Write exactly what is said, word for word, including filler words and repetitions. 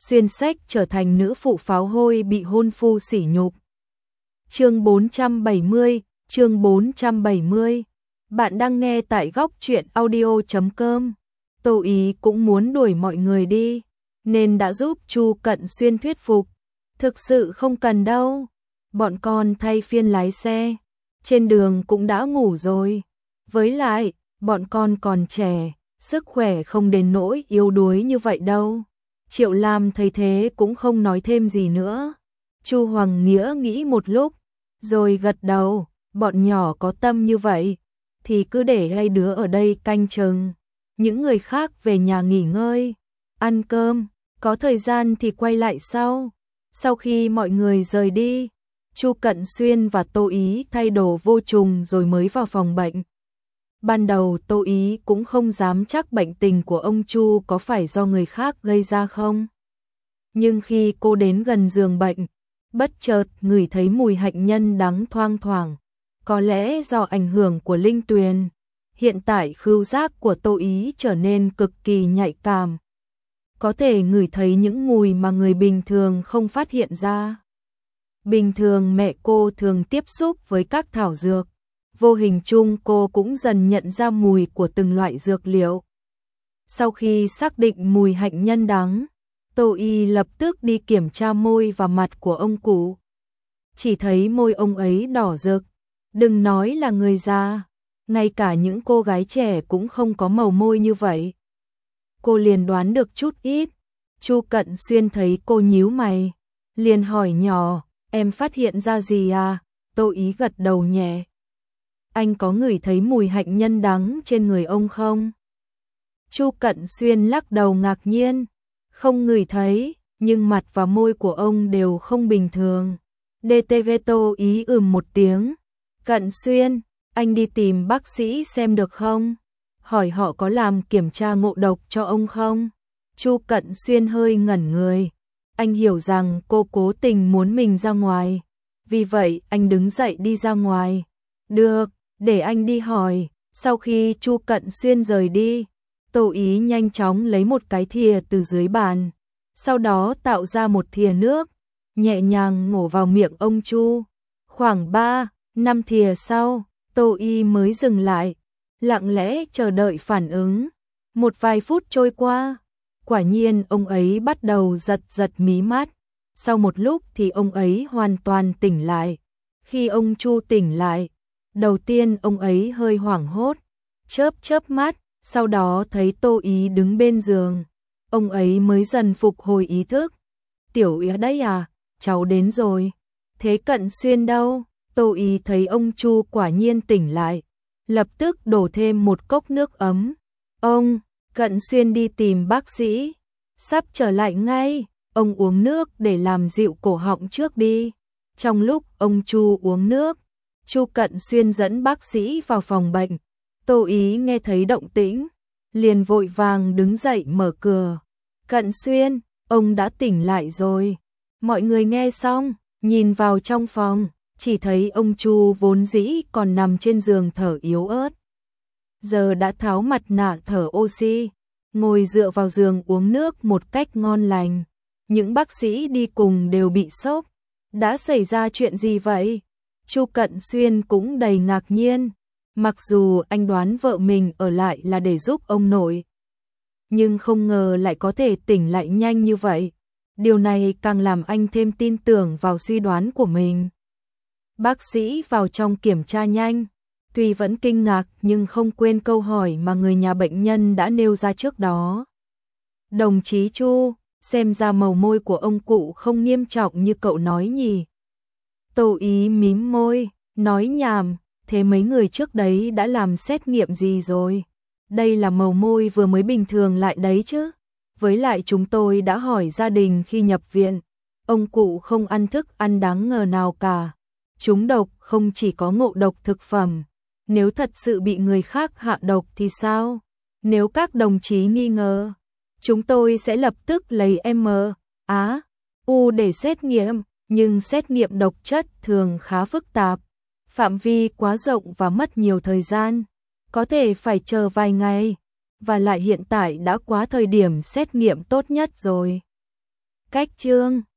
xuyên sách trở thành nữ phụ pháo hôi bị hôn phu sỉ nhục. Chương bốn trăm bảy mươi, chương bốn trăm bảy mươi. Bạn đang nghe tại góc truyện audio chấm com. Tô Ý cũng muốn đuổi mọi người đi, nên đã giúp Chu Cận Xuyên thuyết phục. Thực sự không cần đâu, bọn con thay phiên lái xe, trên đường cũng đã ngủ rồi. Với lại, bọn con còn trẻ, sức khỏe không đến nỗi yếu đuối như vậy đâu. Triệu Lam thấy thế cũng không nói thêm gì nữa. Chu Hoàng Nghĩa nghĩ một lúc, rồi gật đầu, bọn nhỏ có tâm như vậy, thì cứ để hai đứa ở đây canh chừng. Những người khác về nhà nghỉ ngơi, ăn cơm, có thời gian thì quay lại sau. Sau khi mọi người rời đi, Chu Cận Xuyên và Tô Ý thay đồ vô trùng rồi mới vào phòng bệnh. Ban đầu Tô Ý cũng không dám chắc bệnh tình của ông Chu có phải do người khác gây ra không. Nhưng khi cô đến gần giường bệnh, bất chợt ngửi thấy mùi hạnh nhân đắng thoang thoảng. Có lẽ do ảnh hưởng của linh tuyền, hiện tại khứu giác của Tô Ý trở nên cực kỳ nhạy cảm. Có thể ngửi thấy những mùi mà người bình thường không phát hiện ra. Bình thường mẹ cô thường tiếp xúc với các thảo dược, vô hình chung cô cũng dần nhận ra mùi của từng loại dược liệu. Sau khi xác định mùi hạnh nhân đắng, Tô Y lập tức đi kiểm tra môi và mặt của ông cụ. Chỉ thấy môi ông ấy đỏ rực, đừng nói là người già, ngay cả những cô gái trẻ cũng không có màu môi như vậy. Cô liền đoán được chút ít. Chu Cận Xuyên thấy cô nhíu mày, liền hỏi nhỏ, em phát hiện ra gì à? Tô Ý gật đầu nhẹ. Anh có ngửi thấy mùi hạnh nhân đắng trên người ông không? Chu Cận Xuyên lắc đầu ngạc nhiên, không ngửi thấy, nhưng mặt và môi của ông đều không bình thường. đê tê vê Tô Ý ừm một tiếng. Cận Xuyên, anh đi tìm bác sĩ xem được không? Hỏi họ có làm kiểm tra ngộ độc cho ông không? Chu Cận Xuyên hơi ngẩn người. Anh hiểu rằng cô cố tình muốn mình ra ngoài. Vì vậy anh đứng dậy đi ra ngoài. Được, để anh đi hỏi. Sau khi Chu Cận Xuyên rời đi, Tô Ý nhanh chóng lấy một cái thìa từ dưới bàn. Sau đó tạo ra một thìa nước, nhẹ nhàng ngổ vào miệng ông Chu. Khoảng ba, năm thìa sau, Tô Y mới dừng lại, lặng lẽ chờ đợi phản ứng. Một vài phút trôi qua, quả nhiên ông ấy bắt đầu giật giật mí mắt. Sau một lúc thì ông ấy hoàn toàn tỉnh lại. Khi ông Chu tỉnh lại, đầu tiên ông ấy hơi hoảng hốt, chớp chớp mắt, sau đó thấy Tô Ý đứng bên giường. Ông ấy mới dần phục hồi ý thức. Tiểu Ý đây à, cháu đến rồi. Thế Cận Xuyên đâu? Tô Ý thấy ông Chu quả nhiên tỉnh lại, lập tức đổ thêm một cốc nước ấm. Ông, Cận Xuyên đi tìm bác sĩ, sắp trở lại ngay, ông uống nước để làm dịu cổ họng trước đi. Trong lúc ông Chu uống nước, Chu Cận Xuyên dẫn bác sĩ vào phòng bệnh. Tô Ý nghe thấy động tĩnh, liền vội vàng đứng dậy mở cửa. Cận Xuyên, ông đã tỉnh lại rồi. Mọi người nghe xong, nhìn vào trong phòng, chỉ thấy ông Chu vốn dĩ còn nằm trên giường thở yếu ớt. Giờ đã tháo mặt nạ thở oxy, ngồi dựa vào giường uống nước một cách ngon lành. Những bác sĩ đi cùng đều bị sốc. Đã xảy ra chuyện gì vậy? Chu Cận Xuyên cũng đầy ngạc nhiên. Mặc dù anh đoán vợ mình ở lại là để giúp ông nội, nhưng không ngờ lại có thể tỉnh lại nhanh như vậy. Điều này càng làm anh thêm tin tưởng vào suy đoán của mình. Bác sĩ vào trong kiểm tra nhanh, tuy vẫn kinh ngạc nhưng không quên câu hỏi mà người nhà bệnh nhân đã nêu ra trước đó. Đồng chí Chu, xem ra màu môi của ông cụ không nghiêm trọng như cậu nói nhỉ? Tô Ý mím môi, nói nhảm, thế mấy người trước đấy đã làm xét nghiệm gì rồi? Đây là màu môi vừa mới bình thường lại đấy chứ. Với lại chúng tôi đã hỏi gia đình khi nhập viện, ông cụ không ăn thức ăn đáng ngờ nào cả. Trúng độc không chỉ có ngộ độc thực phẩm, nếu thật sự bị người khác hạ độc thì sao? Nếu các đồng chí nghi ngờ, chúng tôi sẽ lập tức lấy M, Á, U để xét nghiệm, nhưng xét nghiệm độc chất thường khá phức tạp, phạm vi quá rộng và mất nhiều thời gian, có thể phải chờ vài ngày, và lại hiện tại đã quá thời điểm xét nghiệm tốt nhất rồi. Cách chương